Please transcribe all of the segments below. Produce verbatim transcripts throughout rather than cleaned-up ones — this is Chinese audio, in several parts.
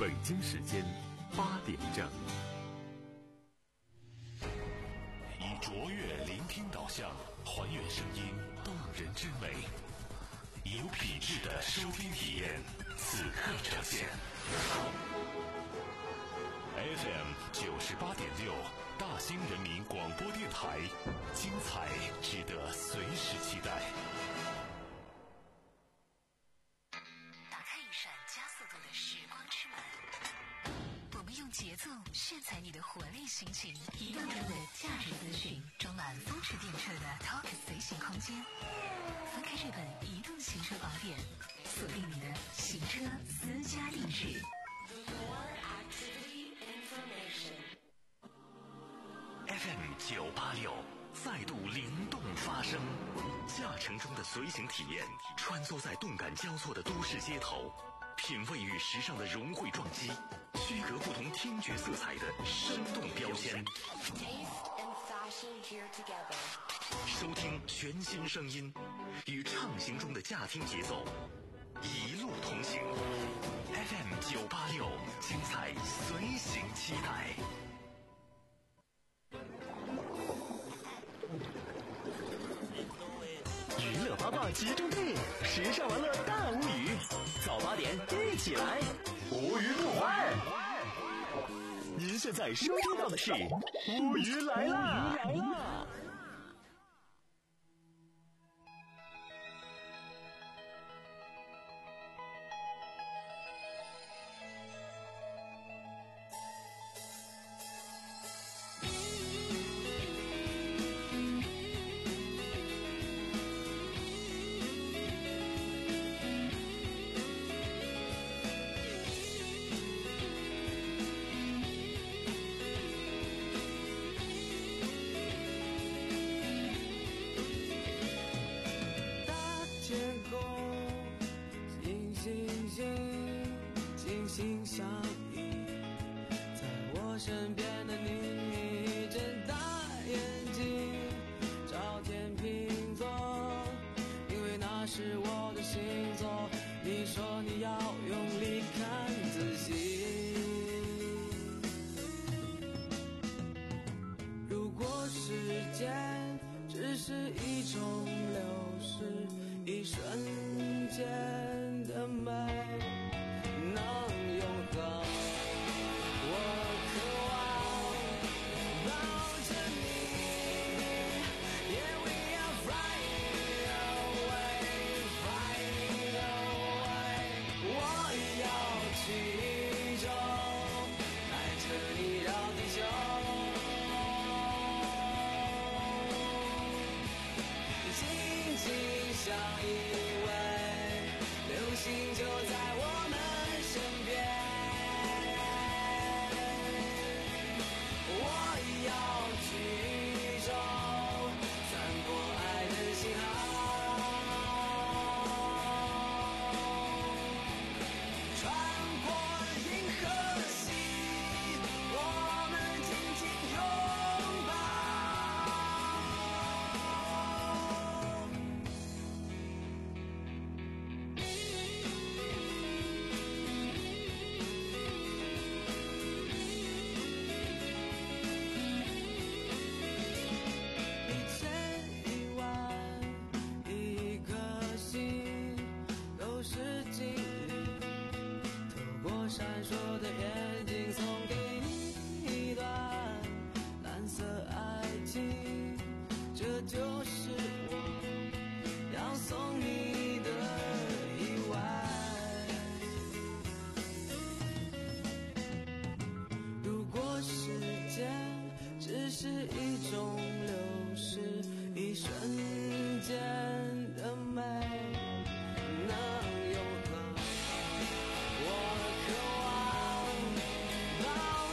北京时间八点整。以卓越聆听导向，还原声音动人之美，有品质的收听体验，此刻呈现。F M 九十八点六，大兴人民广播电台，精彩值得随时期待。 打开一扇加速度的时光之门，我们用节奏炫彩你的活力心情，移动中的价值资讯，装满风驰电掣的 Talk 随行空间。翻开这本移动行车宝典，锁定你的行车私家地址。 F M 九八六再度灵动发声，驾乘中的随行体验，穿梭在动感交错的都市街头，品味与时尚的融汇撞击，区隔不同听觉色彩的生动标签。收听全新声音，与畅行中的驾听节奏，一路同行。F M 九八六，精彩随行期待。 娱乐八卦集中地，时尚玩乐大无语，早八点一起来，无鱼不欢。您现在收听到的是无鱼来啦！来啦！ 我渴望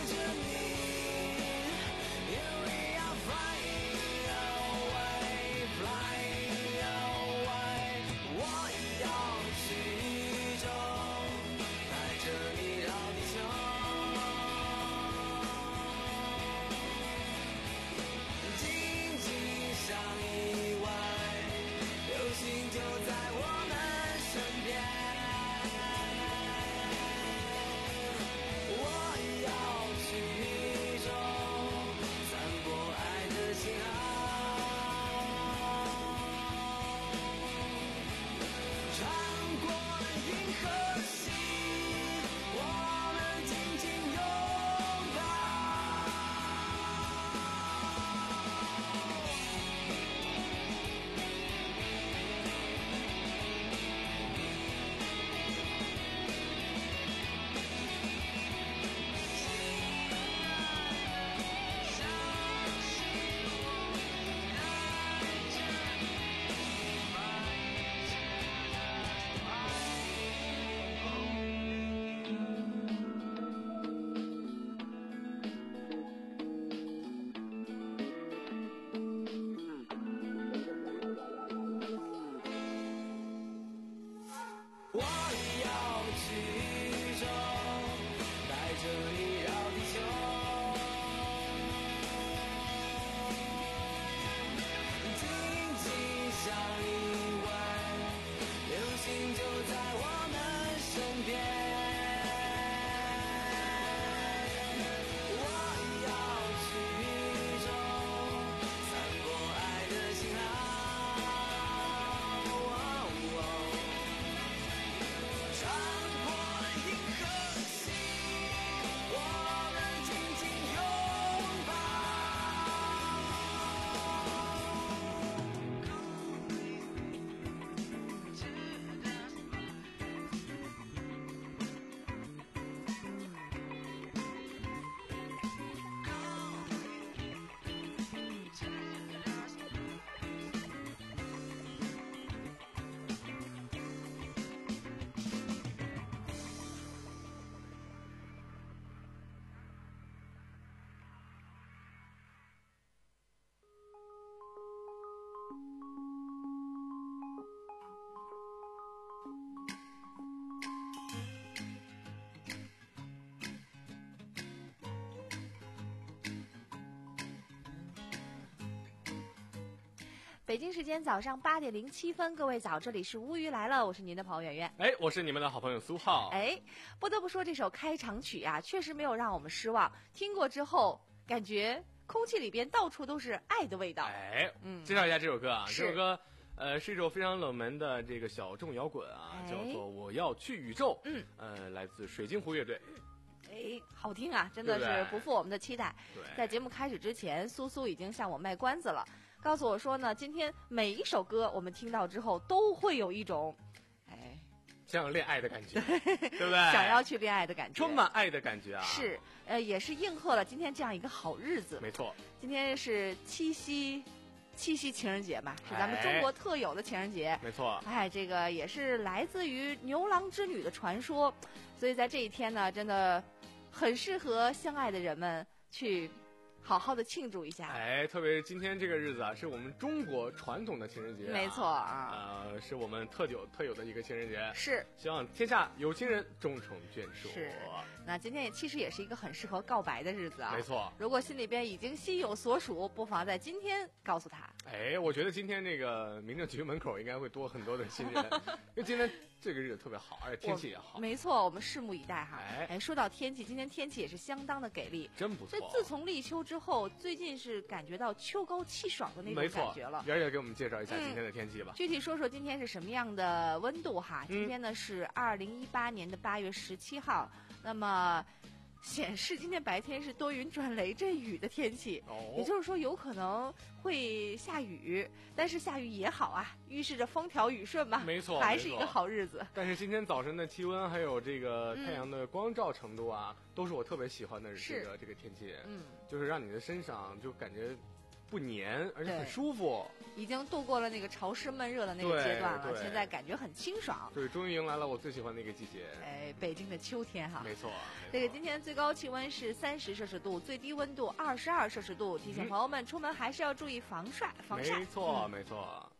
北京时间早上八点零七分，各位早，这里是乌鱼来了，我是您的朋友圆圆。 哎，我是你们的好朋友苏浩。 哎，不得不说这首开场曲啊，确实没有让我们失望。听过之后，感觉空气里边到处都是爱的味道。 哎，嗯，介绍一下这首歌啊， 这首歌呃是一首非常冷门的这个小众摇滚啊， 哎、 叫做《我要去宇宙》。 嗯， 呃，来自水晶湖乐队。 哎，好听啊，真的是不负我们的期待。 对， 在节目开始之前，苏苏已经向我卖关子了。告诉我说呢，今天每一首歌我们听到之后都会有一种，哎， 像恋爱的感觉，对不对？ 想要去恋爱的感觉， 充满爱的感觉啊！ 是，呃，也是应和了今天这样一个好日子。 没错， 今天是七夕，七夕情人节嘛，是咱们中国特有的情人节。 哎、没错， 哎，这个也是来自于牛郎织女的传说，所以在这一天呢，真的很适合相爱的人们去好好的庆祝一下。 哎，特别是今天这个日子啊，是我们中国传统的情人节、啊， 没错啊， 呃，是我们特有特有的一个情人节。 是， 希望天下有情人终成眷属。 是，那今天也其实也是一个很适合告白的日子啊。 没错， 如果心里边已经心有所属，不妨在今天告诉他。 哎，我觉得今天这个民政局门口应该会多很多的新人，因为今天这个日子特别好，而且天气也好。 没错，我们拭目以待哈。 哎， 哎，说到天气，今天天气也是相当的给力， 真不错。 这自从立秋之后，最近是感觉到秋高气爽的那种感觉了。 圆圆给我们介绍一下今天的天气吧、 嗯。具体说说今天是什么样的温度哈？ 嗯、 今天呢是二零一八年的八月十七号，那么显示今天白天是多云转雷阵雨的天气， 哦、 也就是说有可能会下雨，但是下雨也好啊，预示着风调雨顺嘛。 没错， 还是一个好日子。 但是今天早晨的气温还有这个太阳的光照程度啊，嗯、都是我特别喜欢的这个这个天气。 嗯， 就是让你的身上就感觉不黏，而且很舒服。 已经度过了那个潮湿闷热的那个阶段了，现在感觉很清爽。 对，终于迎来了我最喜欢的一个季节。 哎，北京的秋天哈。 没错。 这个今天最高气温是三十摄氏度，最低温度二十二摄氏度。提醒朋友们出门还是要注意防晒，嗯、防晒。 没错， 嗯、 没错。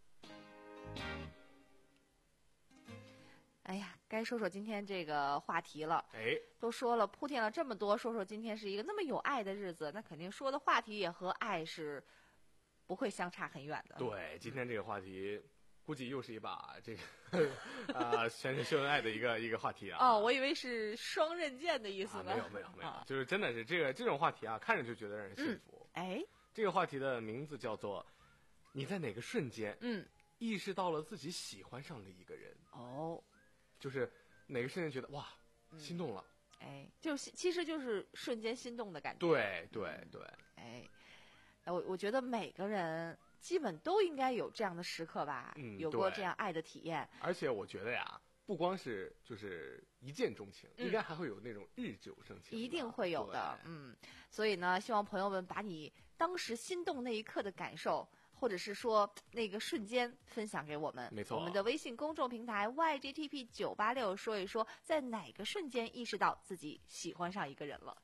哎呀，该说说今天这个话题了。 哎， 都说了铺垫了这么多，说说今天是一个那么有爱的日子，那肯定说的话题也和爱是不会相差很远的。 对，今天这个话题估计又是一把这个啊全是秀恩爱的一个一个话题啊。 哦，我以为是双刃剑的意思呢。 啊、没有没有没有， 啊、 就是真的是这个这种话题啊，看着就觉得让人幸福。 嗯、哎， 这个话题的名字叫做你在哪个瞬间嗯意识到了自己喜欢上了一个人。 哦。 就是哪个瞬间觉得哇，心动了， 嗯、哎，就是其实就是瞬间心动的感觉。 对对对， 哎，我我觉得每个人基本都应该有这样的时刻吧， 嗯， 有过这样爱的体验。 而且我觉得呀，不光是就是一见钟情， 嗯、 应该还会有那种日久生情， 一定会有的。嗯，所以呢，希望朋友们把你当时心动那一刻的感受，或者是说那个瞬间分享给我们。 没错， 我们的微信公众平台 Y G T P 九八六说一说，在哪个瞬间意识到自己喜欢上一个人了。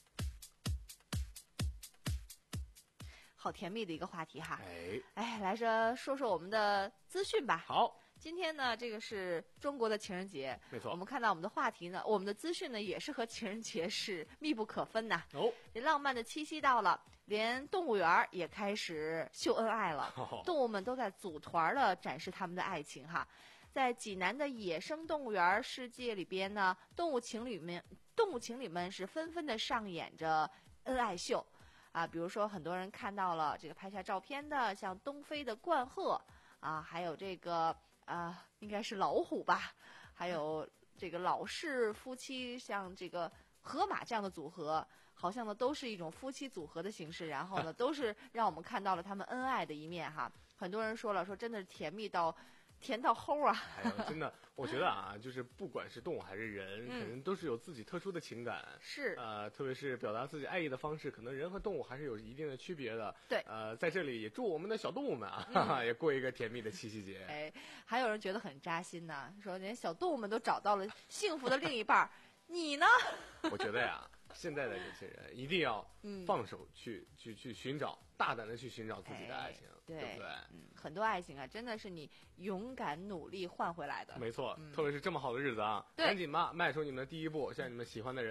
好甜蜜的一个话题哈！ 哎哎，来着说说我们的资讯吧。 好， 今天呢，这个是中国的情人节， 没错。 我们看到我们的话题呢，我们的资讯呢，也是和情人节是密不可分呐。 哦， 这浪漫的七夕到了，连动物园也开始秀恩爱了， 哦、 动物们都在组团的展示他们的爱情哈。在济南的野生动物园世界里边呢，动物情侣们，动物情侣们是纷纷的上演着恩爱秀。啊，比如说很多人看到了这个拍下照片的，像东非的冠鹤啊，还有这个啊，应该是老虎吧，还有这个老式夫妻，像这个河马这样的组合，好像呢都是一种夫妻组合的形式，然后呢都是让我们看到了他们恩爱的一面哈。很多人说了，说真的是甜蜜到。甜到齁啊！ 哎呦，真的，我觉得啊，就是不管是动物还是人， 嗯、 可能都是有自己特殊的情感。 是。 呃，特别是表达自己爱意的方式，可能人和动物还是有一定的区别的。 对。 呃，在这里也祝我们的小动物们啊， 嗯、 哈哈也过一个甜蜜的七夕节。 哎，还有人觉得很扎心呢，说连小动物们都找到了幸福的另一半，你呢？ 我觉得呀。现在的年轻人一定要放手去、嗯、去去寻找，大胆的去寻找自己的爱情， 哎、对, 对不对？ 嗯，很多爱情啊，真的是你勇敢努力换回来的。 没错， 嗯、 特别是这么好的日子啊，赶紧吧，迈出你们的第一步，向你们喜欢的人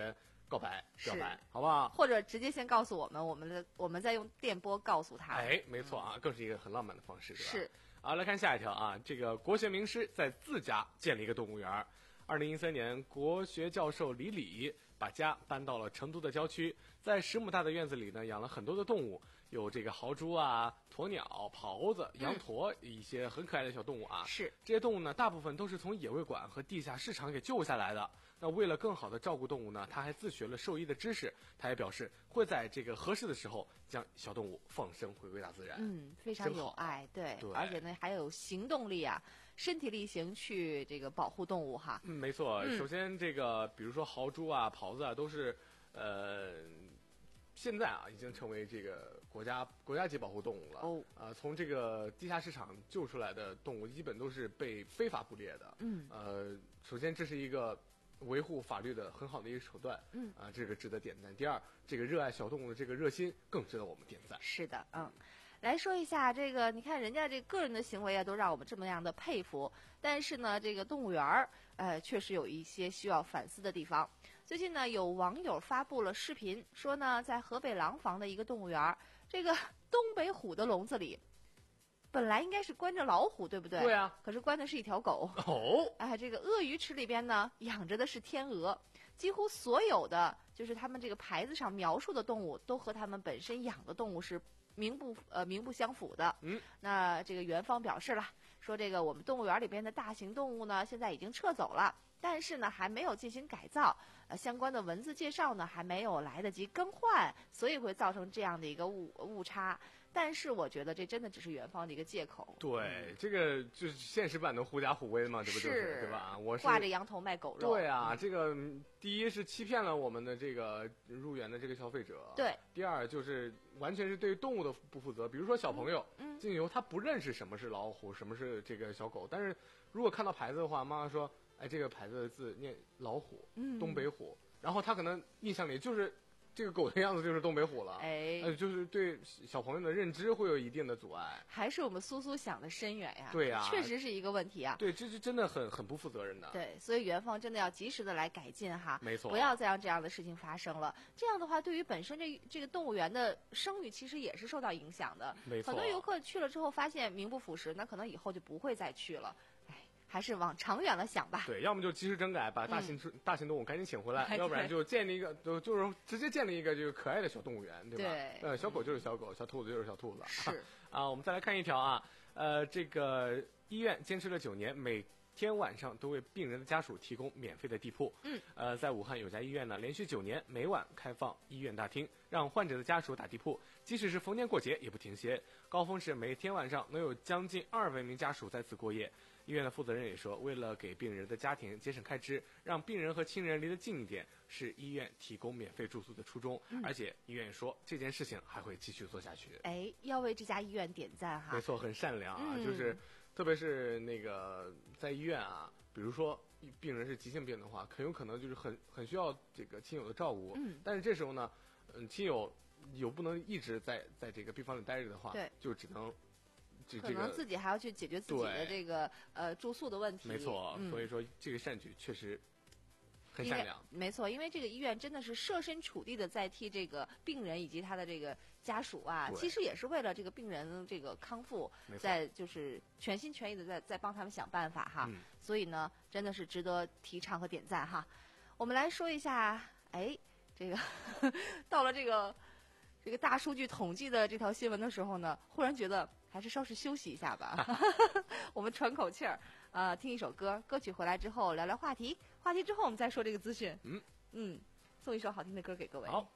告白表是白，好不好？ 或者直接先告诉我们，我们的我们再用电波告诉他。 哎，没错啊，更是一个很浪漫的方式，对吧？ 是。 好，来看下一条啊，这个国学名师在自家建了一个动物园。二零一三年，国学教授李李把家搬到了成都的郊区，在十亩大的院子里呢，养了很多的动物，有这个豪猪啊、鸵鸟、狍子、羊驼，嗯、一些很可爱的小动物啊。 是这些动物呢，大部分都是从野味馆和地下市场给救下来的。那为了更好的照顾动物呢，他还自学了兽医的知识。他也表示会在这个合适的时候将小动物放生回归大自然。 嗯，非常有爱，对， 对， 而且呢还有行动力啊，身体力行去这个保护动物哈。 嗯，没错。 嗯、 首先，这个比如说豪猪啊、狍子啊，都是呃，现在啊已经成为这个国家国家级保护动物了。 哦， 呃，从这个地下市场救出来的动物，基本都是被非法捕猎的。 嗯， 呃，首先这是一个维护法律的很好的一个手段。 嗯， 啊、呃，这个值得点赞。第二，这个热爱小动物的这个热心更值得我们点赞。 是的，嗯。来说一下这个，你看人家这个人的行为啊，都让我们这么样的佩服。但是呢，这个动物园儿，呃，确实有一些需要反思的地方。最近呢，有网友发布了视频，说呢，在河北廊坊的一个动物园儿，这个东北虎的笼子里，本来应该是关着老虎，对不对？ 对啊。 可是关的是一条狗。 哦。 哎，这个鳄鱼池里边呢，养着的是天鹅。几乎所有的，就是他们这个牌子上描述的动物，都和他们本身养的动物是名不呃名不相符的。 嗯， 那这个园方表示了，说这个我们动物园里边的大型动物呢，现在已经撤走了，但是呢还没有进行改造，呃相关的文字介绍呢还没有来得及更换，所以会造成这样的一个误误差。但是我觉得这真的只是园方的一个借口。 对，这个就是现实版的狐假虎威嘛，这不就是是对吧？我是挂着羊头卖狗肉。 对啊，这个第一是欺骗了我们的这个入园的这个消费者。 对。 第二就是完全是对动物的不负责。比如说小朋友进去以后，他不认识什么是老虎，什么是这个小狗，但是如果看到牌子的话，妈妈说，哎，这个牌子的字念老虎， 嗯， 东北虎，然后他可能印象里就是。这个狗的样子就是东北虎了， 哎， 呃，就是对小朋友的认知会有一定的阻碍。 还是我们苏苏想的深远呀？ 对呀、 啊，确实是一个问题啊。 对，这是真的很很不负责任的。 对，所以园方真的要及时的来改进哈， 没错， 不要再让这样的事情发生了。这样的话，对于本身这这个动物园的声誉，其实也是受到影响的。 没错， 很多游客去了之后发现名不副实，那可能以后就不会再去了。还是往长远了想吧。 对，要么就及时整改，把大型、嗯、大型动物赶紧请回来，要不然就建立一个，就就是直接建立一个这个可爱的小动物园，对吧？ 对， 呃，小狗就是小狗，小兔子就是小兔子。 是啊，我们再来看一条啊，呃，这个医院坚持了九年，每天晚上都为病人的家属提供免费的地铺。 嗯， 呃，在武汉有家医院呢，连续九年每晚开放医院大厅，让患者的家属打地铺，即使是逢年过节也不停歇。高峰时每天晚上能有将近二百名家属在此过夜。医院的负责人也说，为了给病人的家庭节省开支，让病人和亲人离得近一点，是医院提供免费住宿的初衷。 嗯、 而且医院说这件事情还会继续做下去。 哎，要为这家医院点赞哈。 没错，很善良啊， 嗯、 就是特别是那个在医院啊，比如说病人是急性病的话，很有可能就是很很需要这个亲友的照顾。 嗯， 但是这时候呢，嗯，亲友有不能一直在在这个病房里待着的话， 对， 就只能。 可能自己还要去解决自己的这个呃住宿的问题。 没错、 嗯， 所以说这个善举确实很善良。 没错，因为这个医院真的是设身处地的在替这个病人以及他的这个家属啊，其实也是为了这个病人这个康复，在就是全心全意的在在帮他们想办法哈、 嗯。 所以呢，真的是值得提倡和点赞哈。我们来说一下，哎，这个到了这个这个大数据统计的这条新闻的时候呢，忽然觉得。还是稍事休息一下吧，我们喘口气儿，呃，听一首歌，歌曲回来之后聊聊话题，话题之后我们再说这个资讯。 嗯嗯，送一首好听的歌给各位。 好。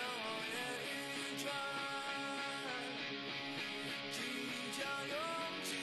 即将用尽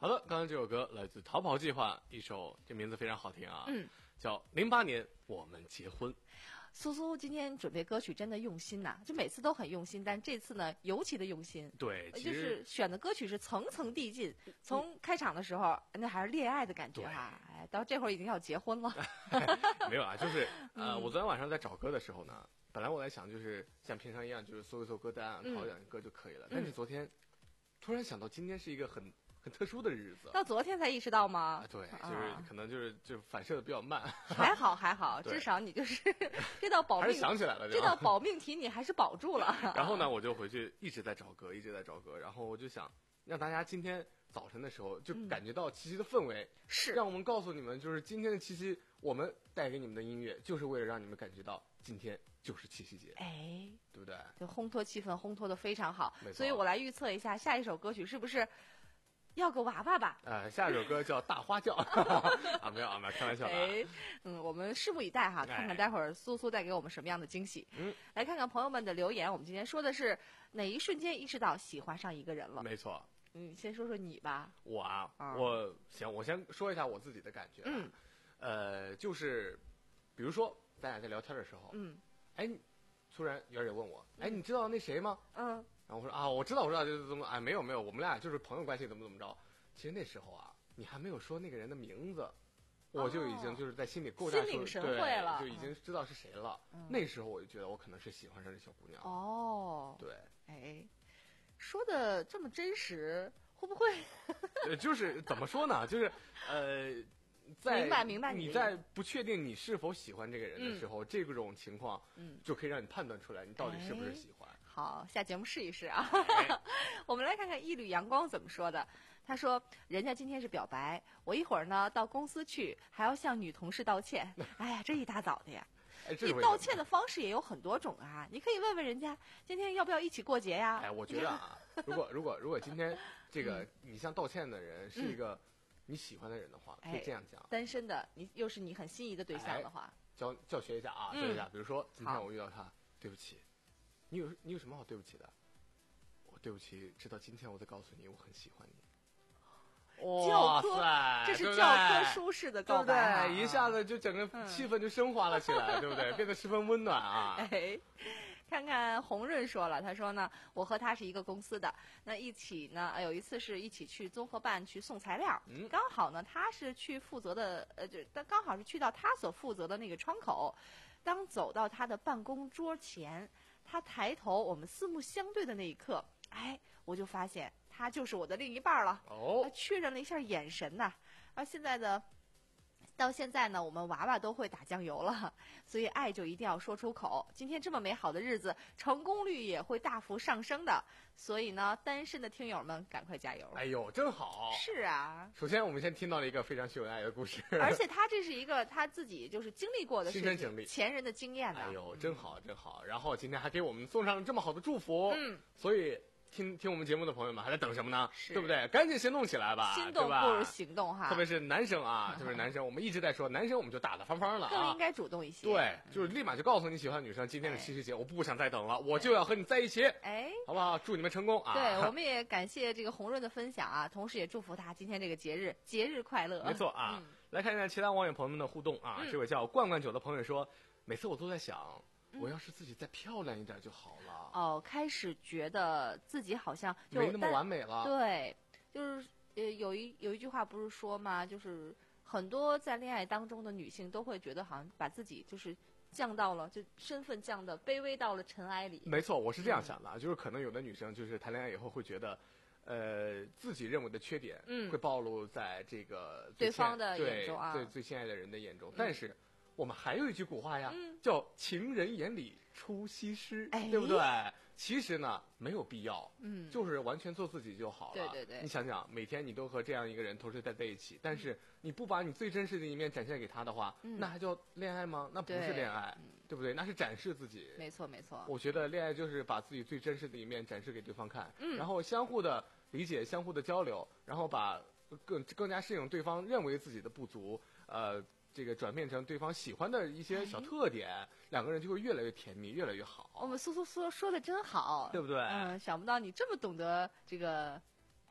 好的，刚刚这首歌来自逃跑计划，一首这名字非常好听啊， 嗯， 叫零八年我们结婚。 苏苏今天准备歌曲真的用心呐、就每次都很用心，但这次呢尤其的用心。 对，其就实是选的歌曲是层层递进，从开场的时候那还是恋爱的感觉哈、哎，到这会儿已经要结婚了。 没有啊，就是呃， 嗯我昨天晚上在找歌的时候呢，本来我在想就是像平常一样，就是搜一搜歌单啊， 嗯淘两个歌就可以了。但是昨天突然想到今天是一个很很特殊的日子。 到昨天才意识到吗啊，？对，就是啊可能就是就是反射的比较慢， 还好还好， 对至少你就是这道保还是命想起来了这道保命题你还是保住了。 然后呢，我就回去一直在找歌，一直在找歌，然后我就想让大家今天早晨的时候就感觉到七夕的氛围， 是让我们告诉你们，就是今天的七夕，我们带给你们的音乐，就是为了让你们感觉到今天就是七夕节， 哎， 对不对？ 就烘托气氛烘托的非常好没，错所以我来预测一下下一首歌曲是不是要个娃娃吧？ 呃，下一首歌叫《大花轿》啊，没有啊，没有，开玩笑的啊。 哎，嗯，我们拭目以待哈，看看哎待会儿苏苏带给我们什么样的惊喜。 嗯， 来看看朋友们的留言，我们今天说的是哪一瞬间意识到喜欢上一个人了？ 没错， 嗯，先说说你吧。 我啊， 啊我行，我先说一下我自己的感觉。 嗯， 呃，就是比如说咱俩在聊天的时候， 嗯哎，突然有人问我，哎，你知道那谁吗？ 嗯， 然后我说啊，我知道，我知道，就是怎么，哎，没有没有，我们俩就是朋友关系，怎么怎么着。其实那时候啊，你还没有说那个人的名字，我就已经就是在心里构架出， 心领神对会了就已经知道是谁了。 嗯那时候我就觉得我可能是喜欢上这小姑娘。 哦， 对， 哎，说的这么真实，会不会？ 呃，就是怎么说呢？就是呃，在明白明白你的你在不确定你是否喜欢这个人的时候，这种情况， 嗯就可以让你判断出来你到底是不是喜欢。 好，下节目试一试啊。 哎我们来看看一缕阳光怎么说的。他说：“人家今天是表白，我一会儿呢到公司去，还要向女同事道歉。哎呀，这一大早的呀！ 哎，这你是为什么道歉的方式也有很多种啊，你可以问问人家今天要不要一起过节呀？ 哎，我觉得啊，如果如果如果今天这个你向道歉的人是一个你喜欢的人的话，可以哎这样讲， 单身的，你又是你很心仪的对象的话， 教教学一下啊， 嗯教学一下。比如说今天好我遇到他，对不起，你有你有什么好对不起的？我对不起，直到今天我才告诉你我很喜欢你。 教科哇塞， 这是对不教科对书式的对不告白啊， 对？一下子就整个嗯气氛就升华了起来，对不对？变得十分温暖啊！ 哎，看看红润说了，他说呢，我和他是一个公司的，那一起呢，呃有一次是一起去综合办去送材料， 嗯刚好呢，他是去负责的，呃，就但刚好是去到他所负责的那个窗口，当走到他的办公桌前，他抬头，我们四目相对的那一刻，哎，我就发现他就是我的另一半了。 哦他，确认了一下眼神呐、而现在的到现在呢，我们娃娃都会打酱油了，所以爱就一定要说出口。今天这么美好的日子，成功率也会大幅上升的。所以呢，单身的听友们赶快加油！ 哎呦，真好！ 是啊， 首先，我们先听到了一个非常秀恩爱的故事， 而且他这是一个他自己就是经历过的事情， 亲身经历前人的经验呢。 哎呦，真好，真好！然后今天还给我们送上了这么好的祝福， 嗯， 所以听听我们节目的朋友们还在等什么呢？ 是对不对？赶紧行动起来吧， 心动对吧不如行动哈， 特别是男生啊，特别是男生，我们一直在说，男生我们就大大方方了啊更应。该主动一些。 对，就是立马就告诉你喜欢的女生，今天是七夕节，我不想再等了，我就要和你在一起， 哎。 好不好？祝你们成功啊！ 对，我们也感谢这个红润的分享啊，同时也祝福他今天这个节日节日快乐。 没错啊。 嗯来看一下其他网友朋友们的互动啊。 嗯这位叫罐罐酒的朋友说，每次我都在想，我要是自己再漂亮一点就好了， 哦，开始觉得自己好像就没那么单完美了。 对，就是呃，有一有一句话不是说吗？就是很多在恋爱当中的女性都会觉得，好像把自己就是降到了，就身份降的卑微到了尘埃里。 没错，我是这样想的啊，就是可能有的女生就是谈恋爱以后会觉得。呃，自己认为的缺点， 嗯会暴露在这个最对方的亲爱眼中啊对，对最心爱的人的眼中。但是我们还有一句古话呀， 嗯叫“情人眼里出西施”， 哎对不对？其实呢，没有必要， 嗯就是完全做自己就好了。 对对对你想想，每天你都和这样一个人同时待在一起，但是你不把你最真实的一面展现给他的话， 嗯那还叫恋爱吗？那不是对恋爱，对不对？那是展示自己。 没错没错。 我觉得恋爱就是把自己最真实的一面展示给对方看， 嗯然后相互的理解、相互的交流，然后把更更加适应对方认为自己的不足，呃，这个转变成对方喜欢的一些小特点，两个人就会越来越甜蜜，越来越好。 我们苏苏说说的真好， 对不对嗯，想不到你这么懂得这个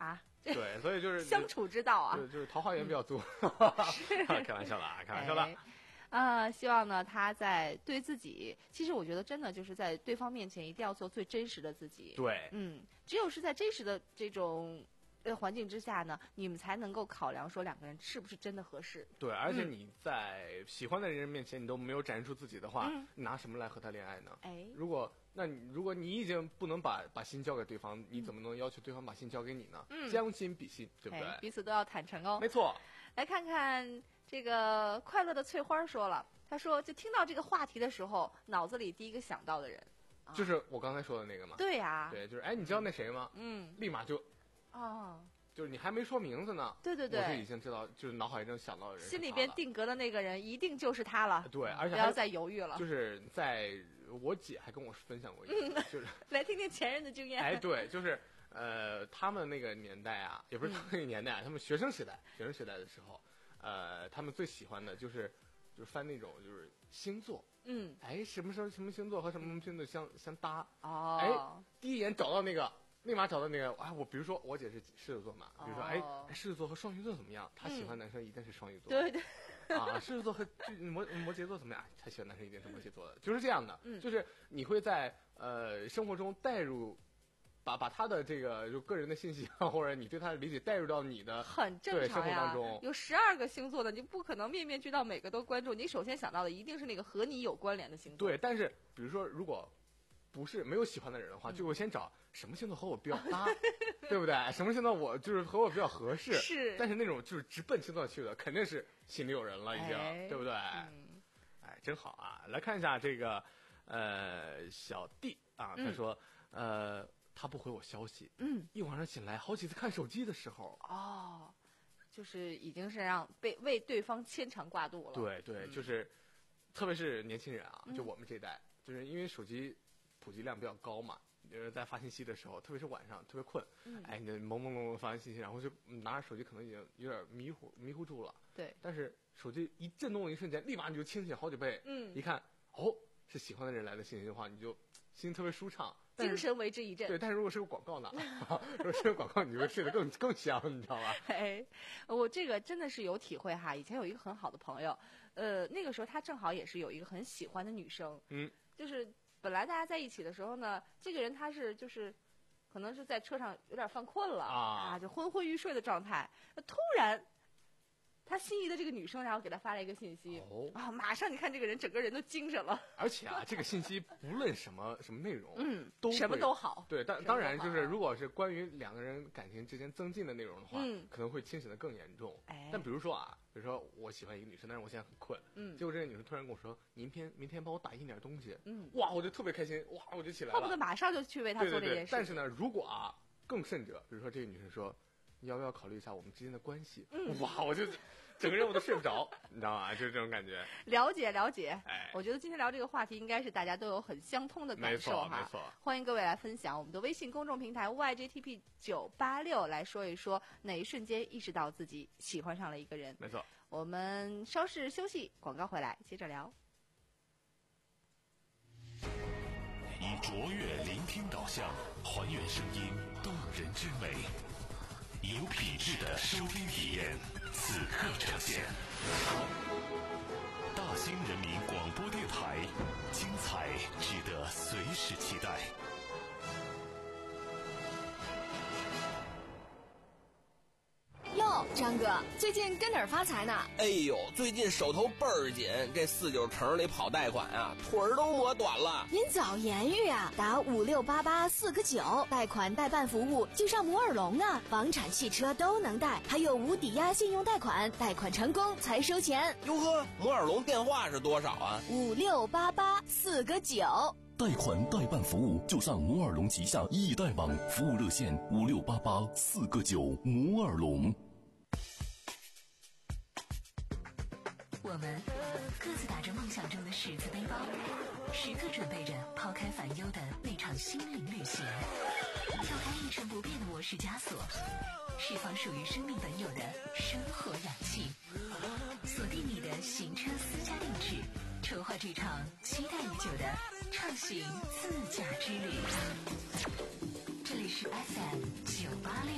啊。 对，所以就是相处之道啊， 就就是桃花源比较多。开玩笑的啊，开玩笑的。 哎啊、呃，希望呢他在对自己，其实我觉得真的就是在对方面前一定要做最真实的自己。 对， 嗯，只有是在真实的这种呃环境之下呢，你们才能够考量说两个人是不是真的合适。 对，而且你在喜欢的人面前你都没有展示出自己的话， 嗯、 你拿什么来和他恋爱呢？ 哎， 如果那你如果你已经不能把把心交给对方，你怎么能要求对方把心交给你呢？ 嗯， 将心比心，对不对？ 哎、彼此都要坦诚哦。 没错。 来看看这个快乐的翠花说了，她说就听到这个话题的时候，脑子里第一个想到的人，啊、 就是我刚才说的那个嘛。 对呀、啊， 对，就是哎，你知道那谁吗？ 嗯， 立马就， 哦， 就是你还没说名字呢， 对对对， 我是已经知道，就是脑海中想到的人， 心里边定格的那个人一定就是他了。 对，而且不要再犹豫了。 就是在我姐还跟我分享过一个， 嗯、 就是来听听前任的经验。 哎，对，就是呃，他们那个年代啊，也不是他们那个年代啊，他们学生时代，学生时代的时候。呃，他们最喜欢的就是就是翻那种就是星座， 嗯， 哎，什么时候什么星座和什么星座相相搭？ 哦， 哎，第一眼找到那个，立马找到那个，哎，我比如说我姐是狮子座嘛，比如说、 哦、 哎，狮子座和双鱼座怎么样？她喜欢男生一定是双鱼座， 对对， 啊，狮子座和摩摩羯座怎么样？她喜欢男生一定是摩羯座的，就是这样的， 嗯、 就是你会在呃生活中带入。把把他的这个就个人的信息啊，或者你对他的理解带入到你的很正常呀， 生活当中。 有十二个星座的，你不可能面面俱到，每个都关注。你首先想到的一定是那个和你有关联的星座。 对，但是比如说，如果不是没有喜欢的人的话，嗯、就会先找什么星座和我比较搭，对不对？什么星座我就是和我比较合适。 是。 但是那种就是直奔星座去的，肯定是心里有人了，已经， 哎、 对不对？ 嗯。 哎，真好啊！来看一下这个呃小弟啊，他说、嗯、呃。他不回我消息， 嗯， 一晚上醒来好几次看手机的时候， 哦，就是已经是让被为对方牵肠挂肚了。 对对， 嗯、 就是，特别是年轻人啊， 嗯、 就我们这一代，就是因为手机普及量比较高嘛，就是在发信息的时候，特别是晚上特别困， 嗯、 哎，你懵懵懵懵发完信息，然后就拿着手机，可能已经有点迷糊迷糊住了。 对， 但是手机一震动的一瞬间，立马你就清醒好几倍。 嗯， 一看，哦，是喜欢的人来的信息的话，你就心特别舒畅。 精神为之一振。 对，但是如果是个广告呢？如果是个广告，你就会睡得更更香，你知道吧？ 哎，我这个真的是有体会哈。以前有一个很好的朋友，呃，那个时候他正好也是有一个很喜欢的女生， 嗯， 就是本来大家在一起的时候呢，这个人他是就是可能是在车上有点犯困了啊， 啊，就昏昏欲睡的状态，突然。他心仪的这个女生，然后给他发了一个信息， 哦， 啊，马上你看这个人整个人都精神了。 而且啊，这个信息不论什么什么内容， 嗯， 都什么都好。 对，当当然就是如果是关于两个人感情之间增进的内容的话， 嗯， 可能会清醒的更严重。 哎， 但比如说啊，比如说我喜欢一个女生，但是我现在很困， 嗯， 结果这个女生突然跟我说，明天明天帮我打印点东西， 嗯， 哇，我就特别开心，哇，我就起来了， 恨不得马上就去为她做这件事。 但是呢，如果啊更甚者，比如说这个女生说，你要不要考虑一下我们之间的关系？ 嗯， 哇，我就。整个人我都睡不着，你知道吗？就是这种感觉。 了解了解， 哎， 我觉得今天聊这个话题，应该是大家都有很相通的感受哈。 没错，没错。 欢迎各位来分享我们的微信公众平台 Y J T P 九八六，来说一说哪一瞬间意识到自己喜欢上了一个人。 没错。 我们稍事休息，广告回来接着聊。 以卓越聆听导向，还原声音动人之美。有品质的收听体验，此刻呈现。大兴人民广播电台，精彩值得随时期待。 哟，张哥，最近跟哪儿发财呢？ 哎呦，最近手头倍儿紧，这四九城里跑贷款啊，腿儿都磨短了。 您早言语啊，打五六八八四个九，贷款代办服务就上摩尔龙啊，房产、汽车都能贷，还有无抵押信用贷款，贷款成功才收钱。 哟呵，摩尔龙电话是多少啊？ 五六八八四个九。 贷款代办服务就上摩尔龙旗下易贷网，服务热线五六八八四个九。摩尔龙。 我们各自打着梦想中的十字背包，时刻准备着抛开烦忧的那场心灵旅行，跳开一成不变的模式枷锁，释放属于生命本有的生活氧气，锁定你的行车私家定制，筹划这场期待已久的畅行自驾之旅。 这里是 F M 九八六。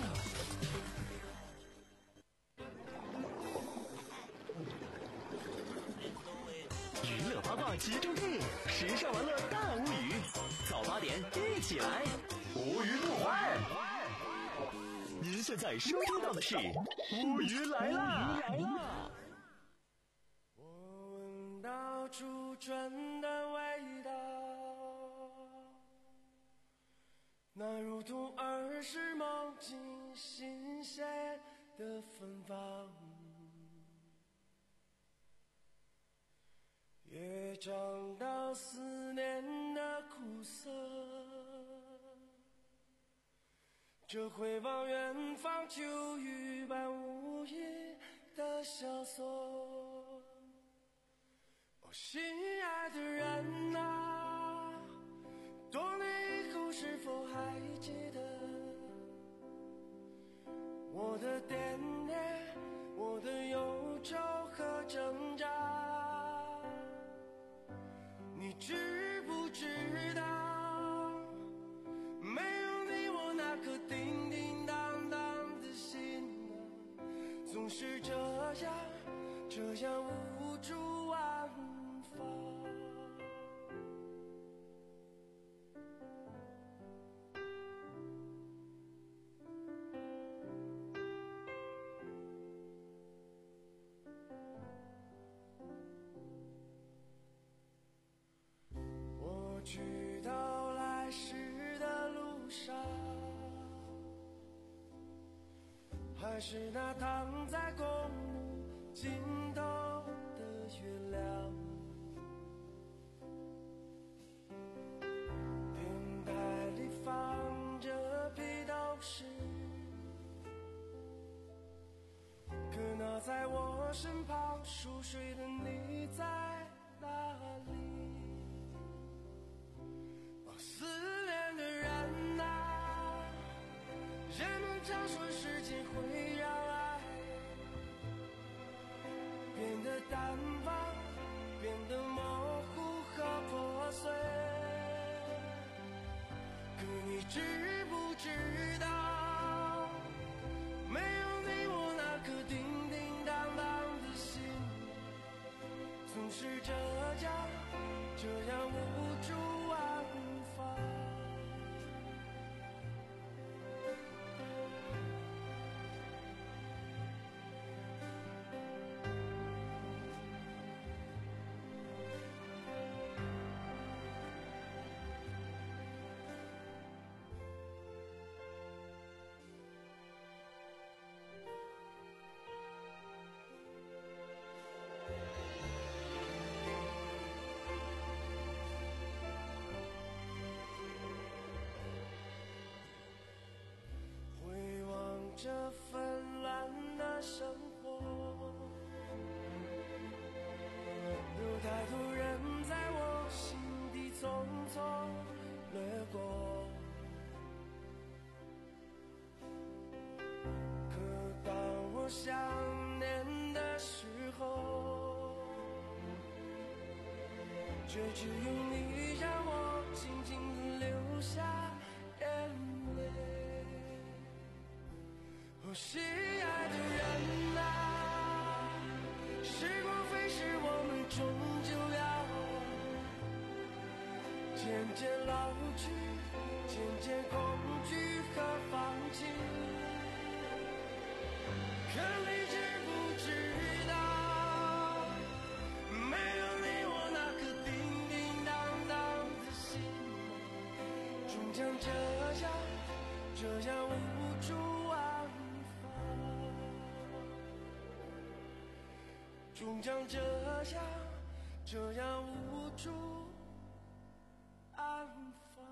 娱乐八卦集中地，时尚玩乐大无语。早八点一起来，无鱼不欢。您现在收听到的是乌鱼来啦！ 我闻到初春的味道，那如同儿时梦境新鲜的芬芳，也尝到思念的苦涩，这回望远方秋雨般无垠的萧索。哦，心爱的人啊，多年以后是否还记得我的惦念，我的忧愁和挣扎？你知不知道，没有你我那颗叮叮当当的心啊，总是这样这样无助安放。我去到来时的路上，还是那躺在公路尽头的月亮，电台里放着披头士，可那在我身旁熟睡的你在哪里？思念的人啊，人们常说时间会让爱变得淡忘，变得模糊和破碎，可你知不知道，没有你我那颗叮叮当当的心，总是这样这样无助安放。回望这纷乱的生活，有太多人在我心底匆匆掠过，可当我想念的时候，却只有你让我静静地流下眼泪。哦，心爱的人啊，时光飞逝，我们终究要渐渐老去，渐渐恐惧和放弃。可你知不知道，没有你我那颗叮叮当当的心，终将这样这样无助安放，终将这样这样无助安放。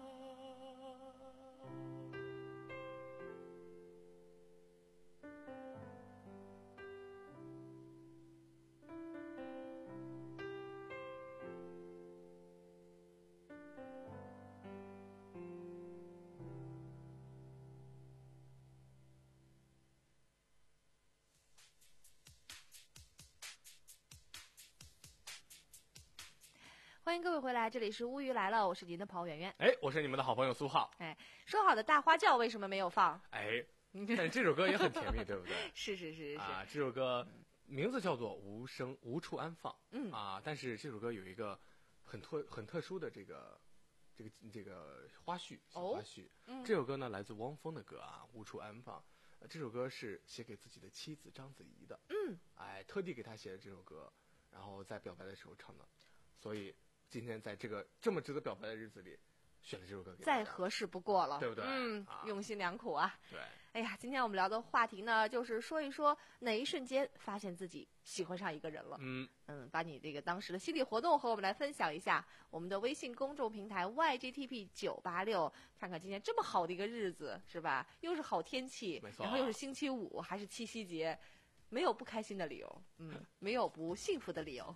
欢欢迎各位回来，这里是乌鱼来了，我是您的朋友圆圆。 哎，我是你们的好朋友苏浩。 哎，说好的大花轿为什么没有放？ 哎，但是这首歌也很甜蜜，对不对？ 是是是是啊，这首歌名字叫做《无声无处安放》。 嗯啊，但是这首歌有一个很特很特殊的这个这个这个花絮小花絮。 哦嗯、 这首歌呢来自汪峰的歌啊，《无处安放》。呃、这首歌是写给自己的妻子章子怡的。 嗯， 哎，特地给她写的这首歌，然后在表白的时候唱的，所以。今天在这个这么值得表白的日子里，选了这首歌给再合适不过了， 对不对？ 嗯， 啊、 用心良苦啊。 对。 哎呀，今天我们聊的话题呢，就是说一说哪一瞬间发现自己喜欢上一个人了。 嗯嗯，把你这个当时的心理活动和我们来分享一下。我们的微信公众平台 Y G T P 九八六，看看今天这么好的一个日子，是吧？又是好天气， 没错， 然后又是星期五，还是七夕节，没有不开心的理由，嗯，没有不幸福的理由。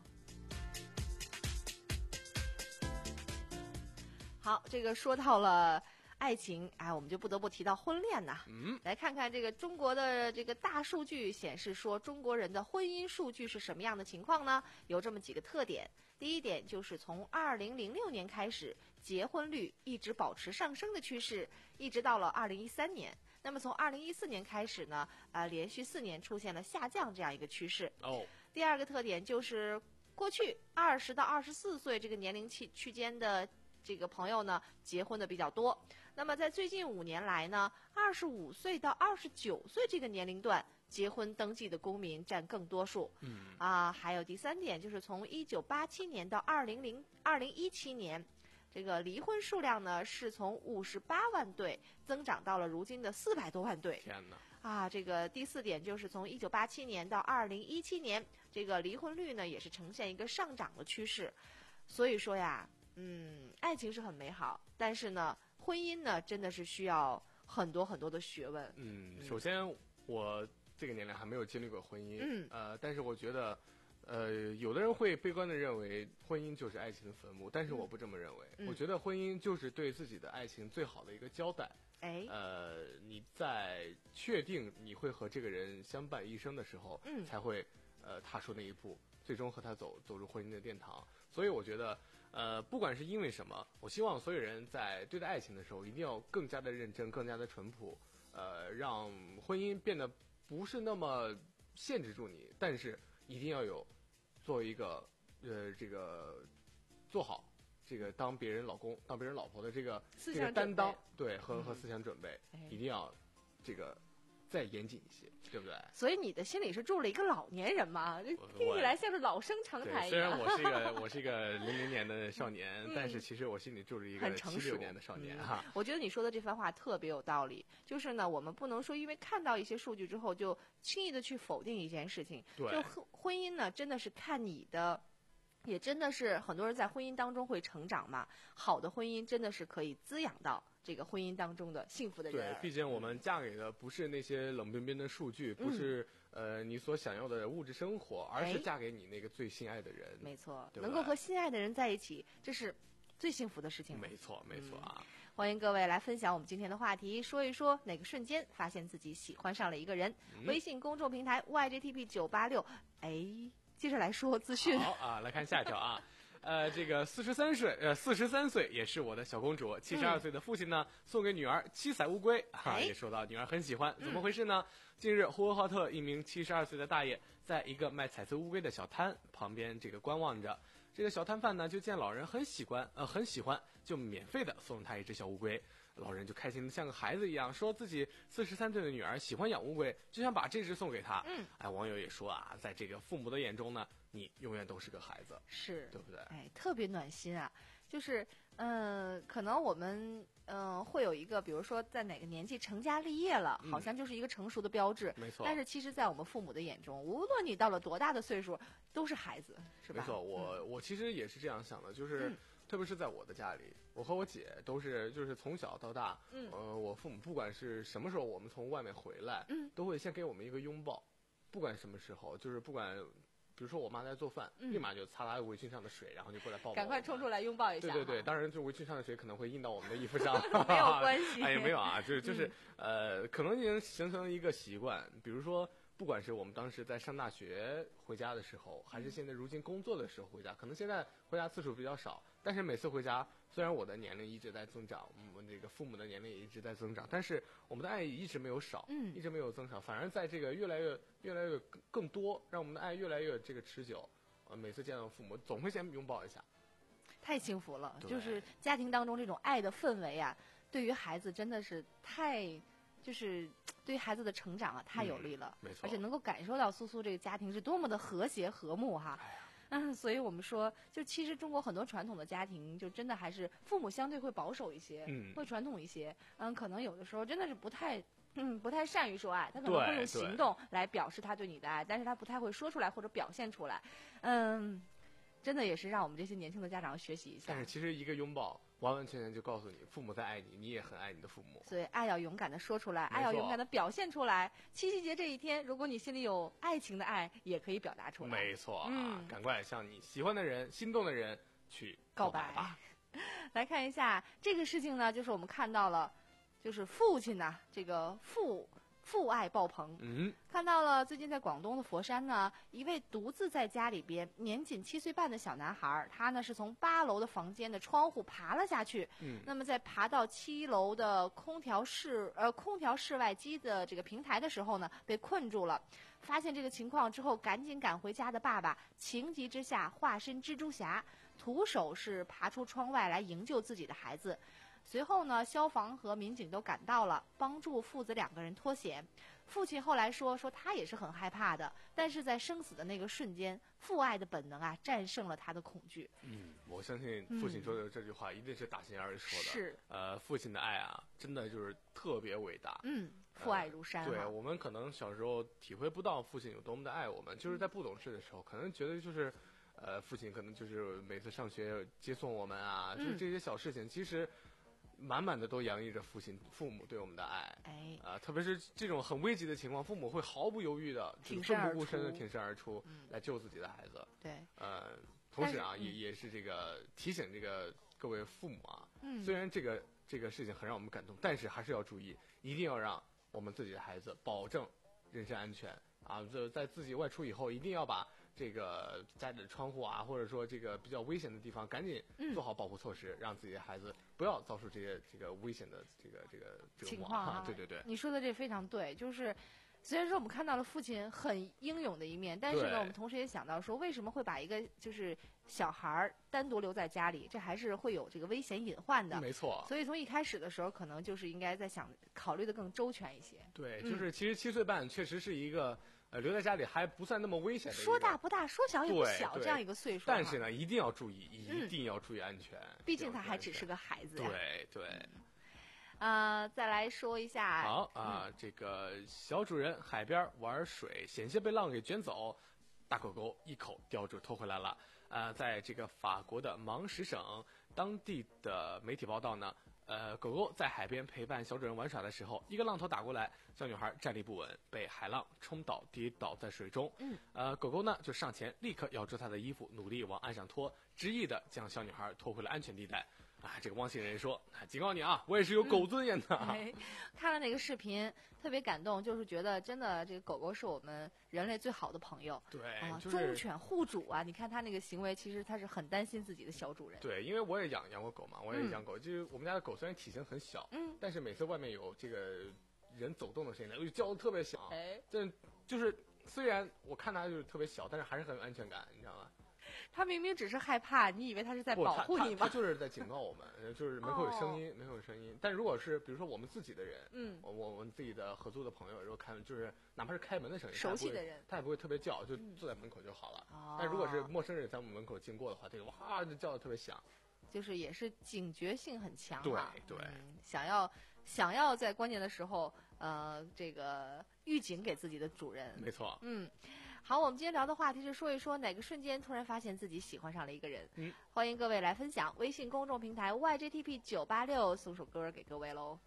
好，这个说到了爱情，哎，我们就不得不提到婚恋呐。 嗯， 来看看这个中国的这个大数据显示说，中国人的婚姻数据是什么样的情况呢？有这么几个特点。第一点就是从二零零六年开始，结婚率一直保持上升的趋势，一直到了二零一三年。那么从二零一四年开始呢，呃，连续四年出现了下降这样一个趋势。 哦。 第二个特点就是过去二十到二十四岁这个年龄期区间的这个朋友呢，结婚的比较多。那么在最近五年来呢，二十五岁到二十九岁这个年龄段结婚登记的公民占更多数。 嗯啊，还有第三点就是从一九八七年到二零零二零一七年，这个离婚数量呢是从五十八万对增长到了如今的四百多万对。 天哪！ 啊，这个第四点就是从一九八七年到二零一七年，这个离婚率呢也是呈现一个上涨的趋势。所以说呀。嗯，爱情是很美好，但是呢，婚姻呢真的是需要很多很多的学问。 嗯，首先我这个年龄还没有经历过婚姻， 嗯， 呃，但是我觉得，呃，有的人会悲观的认为婚姻就是爱情的坟墓，但是我不这么认为。 嗯、 我觉得婚姻就是对自己的爱情最好的一个交代。 哎， 呃，你在确定你会和这个人相伴一生的时候， 嗯， 才会呃踏出那一步，最终和他走走入婚姻的殿堂。所以我觉得。呃，不管是因为什么，我希望所有人在对待爱情的时候，一定要更加的认真，更加的淳朴，呃，让婚姻变得不是那么限制住你，但是一定要有作为一个呃这个做好这个当别人老公、当别人老婆的这个这个担当，对和和思想准备， 嗯、 一定要这个再严谨一些，对不对？ 所以你的心里是住了一个老年人嘛？这听起来像是老生常谈一样。 虽然我是一个我是一个零零年的少年，嗯、但是其实我心里住着一个七六年的少年哈、嗯。 我觉得你说的这番话特别有道理，就是呢，我们不能说因为看到一些数据之后就轻易的去否定一件事情。 对， 就婚姻呢，真的是看你的。也真的是很多人在婚姻当中会成长嘛，好的婚姻真的是可以滋养到这个婚姻当中的幸福的人。 对，毕竟我们嫁给的不是那些冷冰冰的数据，不是、嗯、呃你所想要的物质生活，而是嫁给你那个最心爱的人。 哎、没错， 对对， 能够和心爱的人在一起，这是最幸福的事情。 没错，没错啊、嗯！ 欢迎各位来分享我们今天的话题，说一说哪个瞬间发现自己喜欢上了一个人。嗯、微信公众平台 Y G T P 九八六，哎。接着来说资讯。 好啊，来看下一条啊，呃，这个四十三岁，呃，四十三岁也是我的小公主，七十二岁的父亲呢、嗯、送给女儿七彩乌龟，哈、啊，也说到女儿很喜欢，怎么回事呢？嗯、近日，呼和浩特一名七十二岁的大爷在一个卖彩色乌龟的小摊旁边这个观望着，这个小摊贩呢就见老人很喜欢，呃，很喜欢，就免费的送他一只小乌龟。老人就开心的像个孩子一样，说自己四十三岁的女儿喜欢养乌龟，就想把这只送给她。 嗯， 哎，网友也说啊，在这个父母的眼中呢，你永远都是个孩子， 是对不对？ 哎，特别暖心啊！就是，嗯、呃，可能我们嗯、呃、会有一个，比如说在哪个年纪成家立业了， 嗯、 好像就是一个成熟的标志。 没错。 但是其实，在我们父母的眼中，无论你到了多大的岁数，都是孩子，是吧？ 没错，我、嗯、我其实也是这样想的，就是。嗯特别是在我的家里，我和我姐都是，就是从小到大， 嗯， 呃，我父母不管是什么时候我们从外面回来， 嗯， 都会先给我们一个拥抱，不管什么时候，就是不管，比如说我妈在做饭， 嗯、 立马就擦拉围裙上的水，然后就过来抱抱， 赶快冲出来拥抱一下。 对对对，当然就围裙上的水可能会印到我们的衣服上， 没有关系。 哎，也没有啊，就是就是、嗯、呃，可能已经形成一个习惯，比如说不管是我们当时在上大学回家的时候，还是现在如今工作的时候回家，可能现在回家次数比较少，但是每次回家，虽然我的年龄一直在增长，我们这个父母的年龄也一直在增长，但是我们的爱一直没有少， 嗯一直没有增少，反而在这个越来越越来越更更多，让我们的爱越来越这个持久。呃，每次见到父母，总会先拥抱一下。 太幸福了， 对就是家庭当中这种爱的氛围啊，对于孩子真的是太，就是对于孩子的成长啊太有利了， 嗯没错而且能够感受到苏苏这个家庭是多么的和谐和睦哈。嗯，所以我们说，就其实中国很多传统的家庭，就真的还是父母相对会保守一些， 嗯会传统一些，嗯，可能有的时候真的是不太。嗯，不太善于说爱，他可能会用对对行动来表示他对你的爱，但是他不太会说出来或者表现出来。嗯，真的也是让我们这些年轻的家长学习一下。 但是其实一个拥抱，完完全全就告诉你，父母在爱你，你也很爱你的父母。 所以爱要勇敢的说出来， 没错爱要勇敢的表现出来。七夕节这一天，如果你心里有爱情的爱，也可以表达出来。 没错啊， 嗯赶快向你喜欢的人、心动的人去告白吧。 来看一下这个事情呢，就是我们看到了，就是父亲呐、这个父父爱爆棚。 嗯， 看到了最近在广东的佛山呢，一位独自在家里边年仅七岁半的小男孩，他呢是从八楼的房间的窗户爬了下去。 嗯那么在爬到七楼的空调室呃空调室外机的这个平台的时候呢，被困住了。发现这个情况之后，赶紧赶回家的爸爸情急之下化身蜘蛛侠，徒手是爬出窗外来营救自己的孩子。随后呢，消防和民警都赶到了，帮助父子两个人脱险。父亲后来说，说他也是很害怕的，但是在生死的那个瞬间，父爱的本能啊，战胜了他的恐惧。 嗯，我相信父亲说的这句话一定是打心眼里说的。 是， 呃，父亲的爱啊，真的就是特别伟大。 嗯，父爱如山、啊呃。对，我们可能小时候体会不到父亲有多么的爱我们，就是在不懂事的时候，可能觉得就是，呃，父亲可能就是每次上学接送我们啊， 嗯、 就是这些小事情，其实。满满的都洋溢着父亲、父母对我们的爱， 哎， 啊、呃，特别是这种很危急的情况，父母会毫不犹豫的、 挺身奋不顾身的挺身而出， 嗯、 来救自己的孩子。 对， 呃，同时啊， 嗯、 也也是这个提醒这个各位父母啊， 嗯， 虽然这个这个事情很让我们感动，但是还是要注意，一定要让我们自己的孩子保证人身安全啊！这在自己外出以后，一定要把。这个家里的窗户啊，或者说这个比较危险的地方，赶紧做好保护措施，嗯、让自己的孩子不要遭受这些这个危险的这个这个折磨情况啊！ 对对对， 你说的这非常对，就是虽然说我们看到了父亲很英勇的一面，但是呢，我们同时也想到说，为什么会把一个就是小孩单独留在家里，这还是会有这个危险隐患的。 没错。 所以从一开始的时候，可能就是应该在想考虑的更周全一些。 对，就是其实七岁半确实是一个。呃，留在家里还不算那么危险的。 说大不大，说小也不小，这样一个岁数。 但是呢，一定要注意，一定要注意安全。 嗯、毕竟他还只是个孩子呀。 对对。 嗯、呃，再来说一下。 好啊、呃，这个小主人海边玩水，险些被浪给卷走，大狗狗一口叼住拖回来了。呃，在这个法国的芒什省，当地的媒体报道呢。呃，狗狗在海边陪伴小主人玩耍的时候，一个浪头打过来，小女孩站立不稳，被海浪冲倒，跌倒在水中。 嗯， 呃，狗狗呢就上前，立刻咬住她的衣服，努力往岸上拖，执意的将小女孩拖回了安全地带。啊，这个汪姓人说：“警告你啊，我也是有狗尊严的。 嗯哎”看了那个视频，特别感动，就是觉得真的，这个狗狗是我们人类最好的朋友。 对， 啊， 就是忠犬护主啊！你看他那个行为，其实他是很担心自己的小主人。 对，因为我也养养过狗嘛，我也养狗，嗯、就是我们家的狗虽然体型很小， 嗯， 但是每次外面有这个人走动的声音呢，就叫的特别响。 哎， 这就是虽然我看它就是特别小，但是还是很有安全感，你知道吗？ 他明明只是害怕，你以为他是在保护你吗？ 他, 他, 他就是在警告我们，就是门口有声音，门口有声音。但如果是比如说我们自己的人， 嗯， 我我们自己的合租的朋友，如果看就是哪怕是开门的声音， 熟悉的人， 他也不会特别叫，就坐在门口就好了。 嗯、 但如果是陌生人在我们门口经过的话，这个哇就叫的特别响， 就是也是警觉性很强、 啊。对对、 嗯，想要想要在关键的时候，呃，这个预警给自己的主人。 没错， 嗯。好，我们今天聊的话题是说一说哪个瞬间突然发现自己喜欢上了一个人。 嗯， 欢迎各位来分享，微信公众平台 Y J T P 九八六送首歌给各位喽。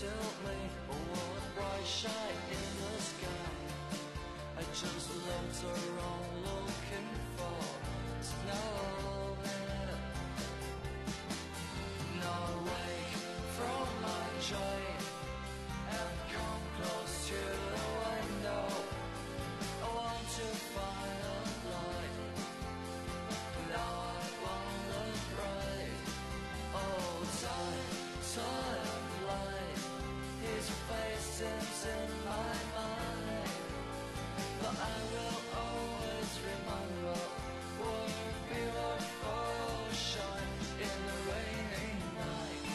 tell me what a bright shine in the sky. I just left her on looking for snow. Now awake from my dream and come close to the window. I want to find a light. Now I wanna pray. Oh, time, time, light. His face is in my mind, but I will always remember what beautiful shine in the rainy night.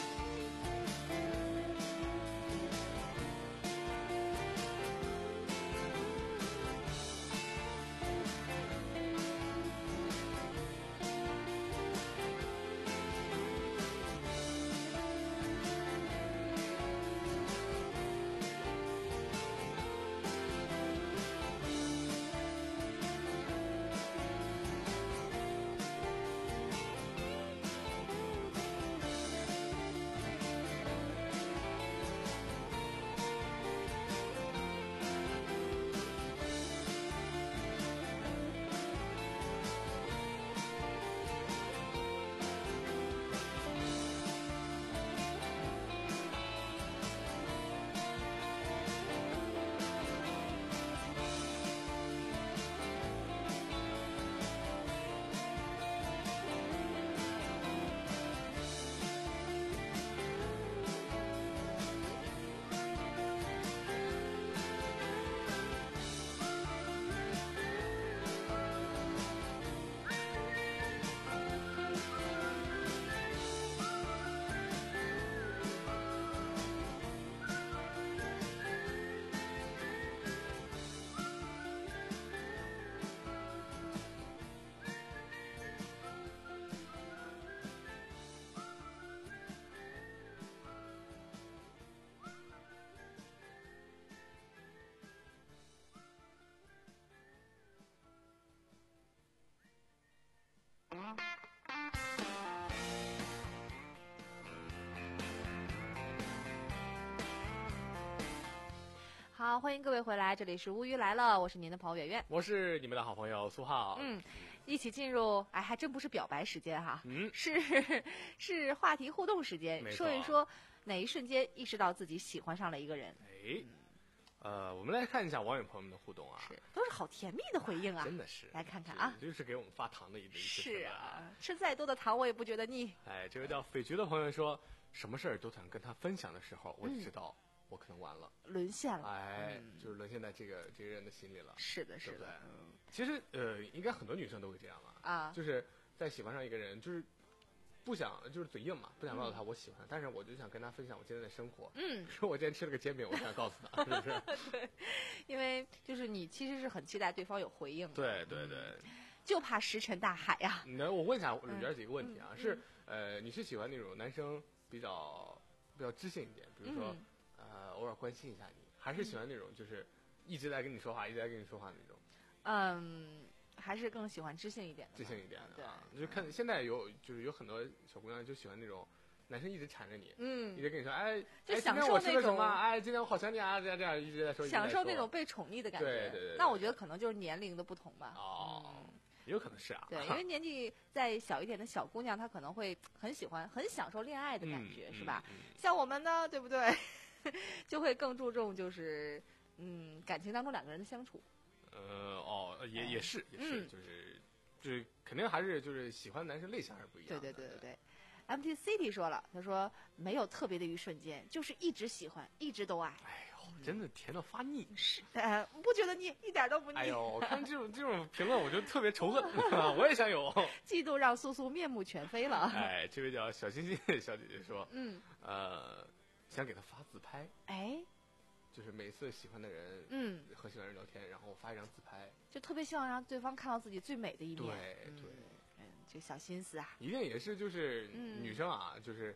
好，欢迎各位回来，这里是乌鱼来了，我是您的朋友圆圆， 我是你们的好朋友苏浩。 嗯，一起进入，哎，还真不是表白时间哈， 嗯， 是是话题互动时间，说一说哪一瞬间意识到自己喜欢上了一个人。 哎，呃，我们来看一下网友朋友们的互动啊， 是都是好甜蜜的回应啊， 真的是， 来看看啊， 这就是给我们发糖的一个是啊，吃再多的糖我也不觉得腻。 哎，这位叫匪菊的朋友说，什么事儿都想跟他分享的时候，我就知道。嗯，我可能完了， 沦陷了， 哎，嗯、就是沦陷在这个这个人的心里了。 是的，是的。 对不对？嗯，其实呃，应该很多女生都会这样嘛。 啊， 就是在喜欢上一个人，就是不想，就是嘴硬嘛，不想告诉他我喜欢他，嗯、但是我就想跟他分享我今天的生活。 嗯， 说我今天吃了个煎饼，我想告诉他，是不是？ 对，因为就是你其实是很期待对方有回应的。 对对对。 嗯，就怕石沉大海呀。 那我问一下里边几个问题啊， 嗯、 是呃，你是喜欢那种男生比较比较知性一点，比如说。 嗯呃，偶尔关心一下你，还是喜欢那种就是一直在跟你说话，一直在跟你说话那种。 嗯，还是更喜欢知性一点的。 知性一点的， 对， 啊，就看现在有就是有很多小姑娘就喜欢那种男生一直缠着你， 嗯， 一直跟你说，哎， 就享受那种，哎，今天我好想你啊，这样这样一直在说， 享受那种被宠溺的感觉。 对对对。 那我觉得可能就是年龄的不同吧。 哦。嗯，有可能是啊， 对，因为年纪再小一点的小姑娘，她可能会很喜欢、很享受恋爱的感觉， 嗯、 是吧？ 嗯嗯、 像我们呢，对不对？就会更注重就是嗯感情当中两个人的相处。 呃哦，也也是也是，嗯、就是就是肯定还是就是喜欢男生类型还是不一样的。 对对对对对。M T City 说了，他说没有特别的一瞬间，就是一直喜欢，一直都爱。 哎呦，真的甜到发腻。 是，呃，不觉得腻，一点都不腻。 哎呦，我看这种这种评论，我就特别仇恨，我也想有。 嫉妒让苏苏面目全非了。 哎，这位叫小星星的小姐姐说， 嗯， 呃，想给他发自拍。 哎。 就是每次喜欢的人， 嗯， 和喜欢人聊天，然后发一张自拍， 就特别希望让对方看到自己最美的一面。 对对， 嗯，这小心思啊， 一定也是就是女生啊，嗯、就是，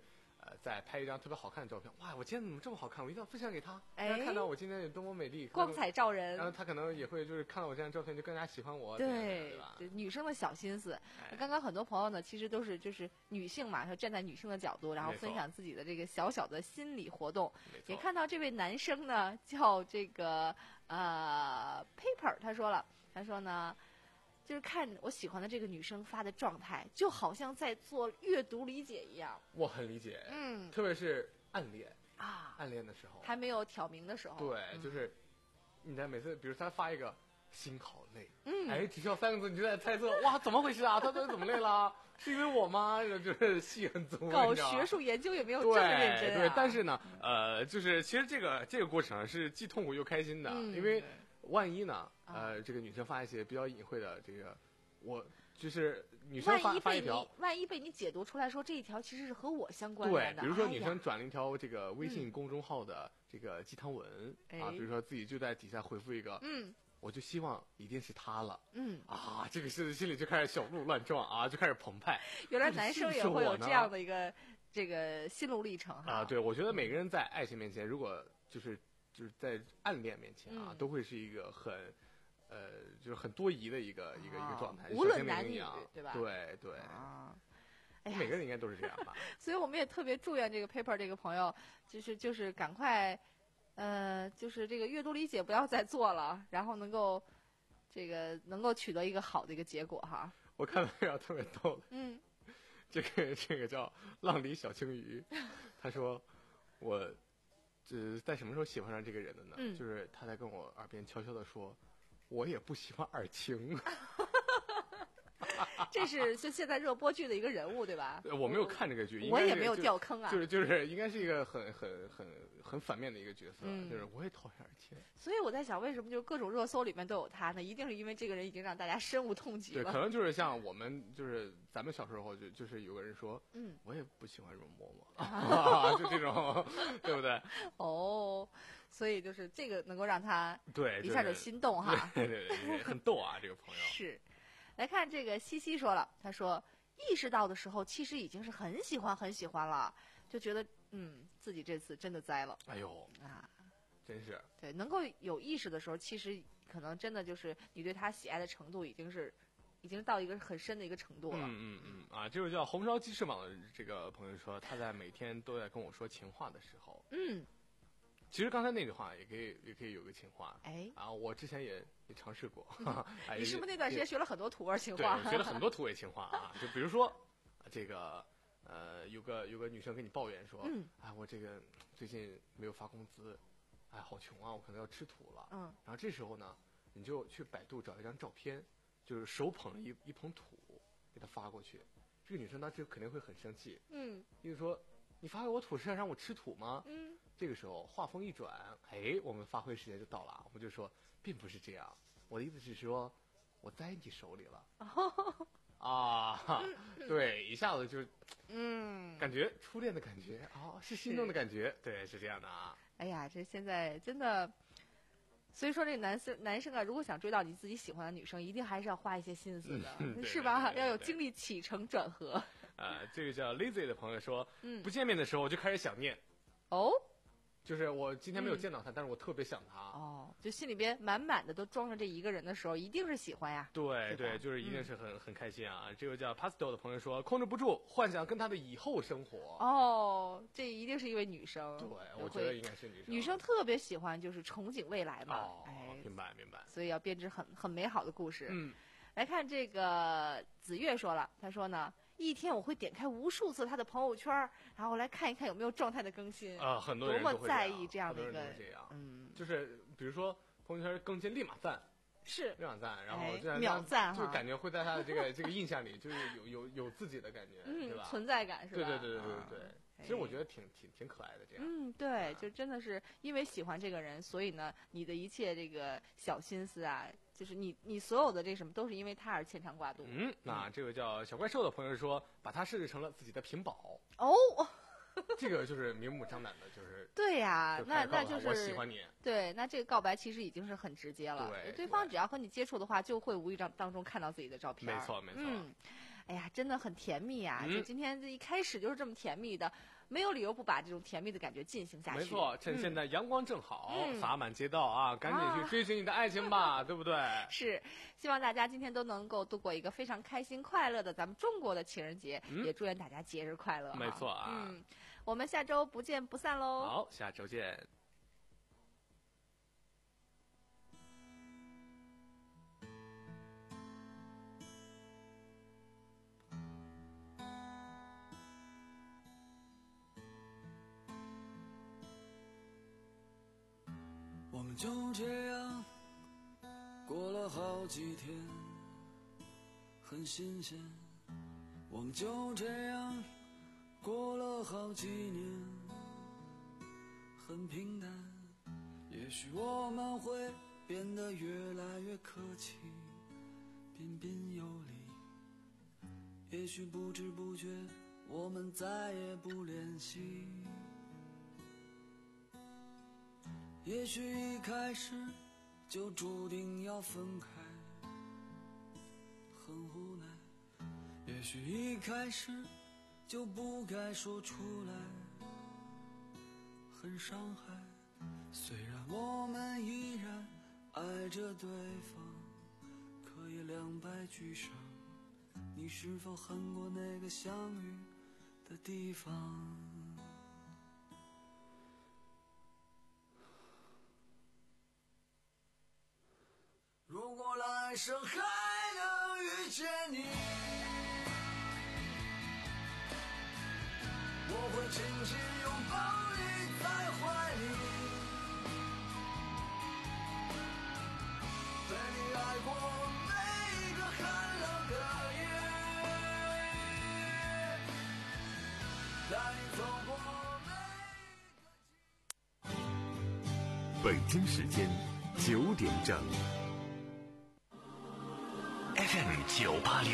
呃，在拍一张特别好看的照片，哇，我今天怎么这么好看？我一定要分享给他， 哎让他看到我今天有多么美丽， 光彩照人。 然后他可能也会就是看到我这张照片就更加喜欢我， 对对吧？ 对，女生的小心思。 哎刚刚很多朋友呢，其实都是就是女性嘛，她站在女生的角度，然后没错分享自己的这个小小的心理活动。 没错也看到这位男生呢，叫这个呃 Paper， 他说了，他说呢。就是看我喜欢的这个女生发的状态，就好像在做阅读理解一样。 我很理解， 嗯特别是暗恋啊， 暗恋的时候， 还没有挑明的时候。 对， 嗯、 就是你在每次，比如他发一个心好累， 嗯， 哎，只需要三个字，你就在猜测，哇，怎么回事啊？他他怎么累了？是因为我吗？就是戏很足， 搞学术研究也没有这么认真、啊、 对对，但是呢，呃，就是其实这个这个过程是既痛苦又开心的， 嗯、 因为万一呢，呃，这个女生发一些比较隐晦的这个。我就是女生发发一条， 万一被你解读出来说这一条其实是和我相关的。 对，比如说女生转了一条这个微信公众号的这个鸡汤文、嗯、啊，比如说自己就在底下回复一个， 嗯， 我就希望一定是他了， 嗯啊，这个是心里就开始小鹿乱撞啊，就开始澎湃。 原来男生也会有这样的一个这个心路历程哈。 啊，对，我觉得每个人在爱情面前，如果就是就是在暗恋面前啊， 嗯、 都会是一个很。呃，就是很多疑的一个、哦、一个一个状态， 无论男女，对吧？ 对对啊，哎呀， 每个人应该都是这样吧。 所以我们也特别祝愿这个 Paper 这个朋友，就是就是赶快，呃，就是这个阅读理解不要再做了，然后能够这个能够取得一个好的一个结果哈。 我看到一条特别逗的， 嗯， 这个这个叫浪里小青鱼，他说我呃在什么时候喜欢上这个人的呢？ 嗯、 就是他在跟我耳边悄悄的说。我也不喜欢尔晴， 这是就现在热播剧的一个人物，对吧？ 我没有看这个剧， 我也没有掉坑啊。 就是就是应该是一个很很很很反面的一个角色， 嗯、 就是我也讨厌尔晴。 所以我在想，为什么就各种热搜里面都有他呢？一定是因为这个人已经让大家深恶痛疾了。 对，可能就是像我们就是咱们小时候就就是有个人说， 嗯， 我也不喜欢容嬷嬷，就这种，对不对？ 哦。所以就是这个能够让他对一下就心动哈， 对对 对, 对，很逗啊，这个朋友是。来看这个西西说了，他说意识到的时候，其实已经是很喜欢很喜欢了，就觉得嗯自己这次真的栽了。 哎呦啊， 真是对，能够有意识的时候，其实可能真的就是你对他喜爱的程度已经是已经到一个很深的一个程度了。 嗯嗯嗯啊，这个叫红烧鸡翅膀的这个朋友说，他在每天都在跟我说情话的时候， 嗯。 其实刚才那句话也可以，也可以有个情话。 哎， 啊，我之前也也尝试过。哎、 你是不是那段时间学了很多土味情话？ 对，学了很多土味情话啊。就比如说，这个呃，有个有个女生跟你抱怨说， 嗯， 哎，我这个最近没有发工资，哎，好穷啊，我可能要吃土了。 嗯， 然后这时候呢，你就去百度找一张照片，就是手捧了一一捧土，给她发过去。这个女生当时肯定会很生气。 嗯， 因为说你发给我土是要让我吃土吗？ 嗯。 这个时候话锋一转，哎，我们发挥时间就到了，我们就说并不是这样，我的意思是说我在你手里了。 哦、 啊，对，一下子就嗯， 感觉初恋的感觉哦，是心动的感觉，对，是这样的啊。 哎呀，这现在真的，所以说这个男生男生啊，如果想追到你自己喜欢的女生，一定还是要花一些心思的， 嗯、 是吧？ 对对对对要有经历起承转合。 呃，这个叫 Lazy 的朋友说， 嗯， 不见面的时候我就开始想念。 哦。 就是我今天没有见到他，嗯、但是我特别想他。 哦，就心里边满满的都装着这一个人的时候，一定是喜欢呀。 对对，就是一定是很、嗯、很开心啊。这个叫 Pastel 的朋友说，控制不住幻想跟他的以后生活。 哦，这一定是一位女生。 对，我觉得应该是女生。 女生特别喜欢就是憧憬未来嘛。 哦， 哎， 明白明白。 所以要编织很很美好的故事。 嗯， 来看这个子月说了，他说呢。一天我会点开无数次他的朋友圈，然后来看一看有没有状态的更新。 啊、呃，很多人多么在意这样的一个， 这样， 嗯， 就是比如说朋友圈更新立马赞， 是立马赞，然后这样、哎、秒赞哈，就感觉会在他的这个这个印象里，就是有有有自己的感觉， 嗯， 对吧？ 存在感是吧？ 对对对对对对。 啊其实我觉得挺挺挺可爱的，这样。 嗯，对，就真的是因为喜欢这个人，所以呢，你的一切这个小心思啊，就是你你所有的这什么，都是因为他而牵肠挂肚。 嗯，那这个叫小怪兽的朋友说，把他设置成了自己的屏保。 哦， 这个就是明目张胆的，就是对呀、啊，那那就是我喜欢你。 对，那这个告白其实已经是很直接了。 对， 对方只要和你接触的话，就会无意当当中看到自己的照片。 没错，没错。 嗯，哎呀，真的很甜蜜啊！ 嗯、 就今天这一开始就是这么甜蜜的。 没有理由不把这种甜蜜的感觉进行下去。 没错，趁现在阳光正好， 嗯、 洒满街道啊，赶紧去追寻你的爱情吧，啊、对不对？ 是，希望大家今天都能够度过一个非常开心快乐的咱们中国的情人节，嗯、也祝愿大家节日快乐。 没错啊， 嗯，我们下周不见不散喽。 好，下周见。 我们就这样过了好几天，很新鲜。我们就这样过了好几年，很平淡。也许我们会变得越来越客气，彬彬有礼。也许不知不觉我们再也不联系。也许一开始就注定要分开，很无奈。也许一开始就不该说出来，很伤害。虽然我们依然爱着对方，可以两败俱伤。你是否恨过那个相遇的地方？如果来生还能遇见你，我会紧紧拥抱你在怀里，陪你爱过每一个寒冷的夜，带你走过每一个。 北京时间九点整。F M 九八六